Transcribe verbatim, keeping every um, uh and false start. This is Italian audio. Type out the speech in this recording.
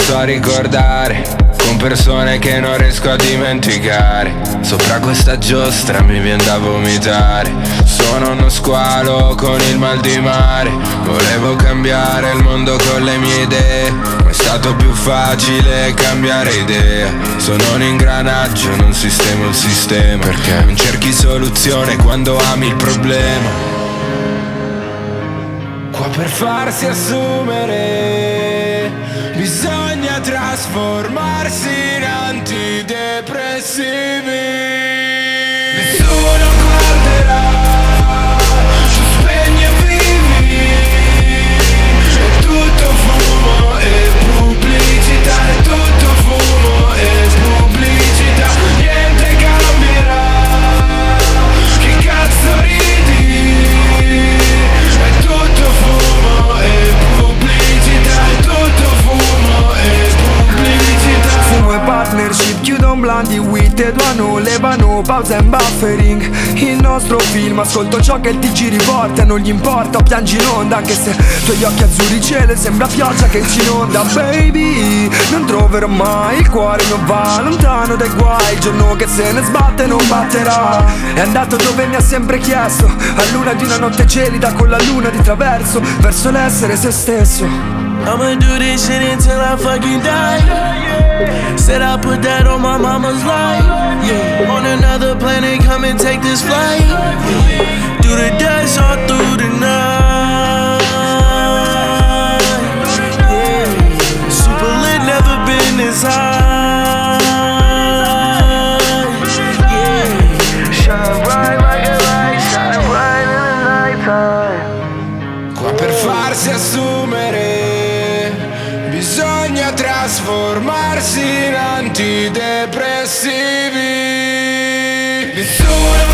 so ricordare, con persone che non riesco a dimenticare. Sopra questa giostra mi viene da vomitare. Sono uno squalo con il mal di mare. Volevo cambiare il mondo con le mie idee, ma è stato più facile cambiare idea. Sono un ingranaggio, non sistemo il sistema. Perché non cerchi soluzione quando ami il problema. Qua per farsi assumere bisogna trasformarsi in antidepressivi. Nessuno guarderà, tu spegni e vivi. È tutto fumo e pubblicità, è tutto fumo e pubblicità. Niente cambierà, che cazzo ridi? È tutto fumo e pubblicità, è tutto fumo e pubblicità. Fumo e partnership, chiudo un blandi wit e duano, levano pausa e buffering. Il nostro film, ascolto ciò che ti giri forte, non gli importa, piangi in onda. Anche se tuoi occhi azzurri cielo sembra pioggia che ci inonda. Baby, non troverò mai, il cuore non va lontano dai guai. Il giorno che se ne sbatte non batterà. È andato dove mi ha sempre chiesto, a luna di una notte gelida con la luna di traverso, verso l'essere se stesso. I'ma do this shit until I fucking die. Said I put that on my mama's life. Yeah. On another planet, come and take this flight. Do the dash all through the night. Yeah. Super lit, never been this high. Yeah. Shine bright like a light, shine bright in the nighttime. Qua per farsi assumere bisogna trasformarsi in antidepressivi. Nessuno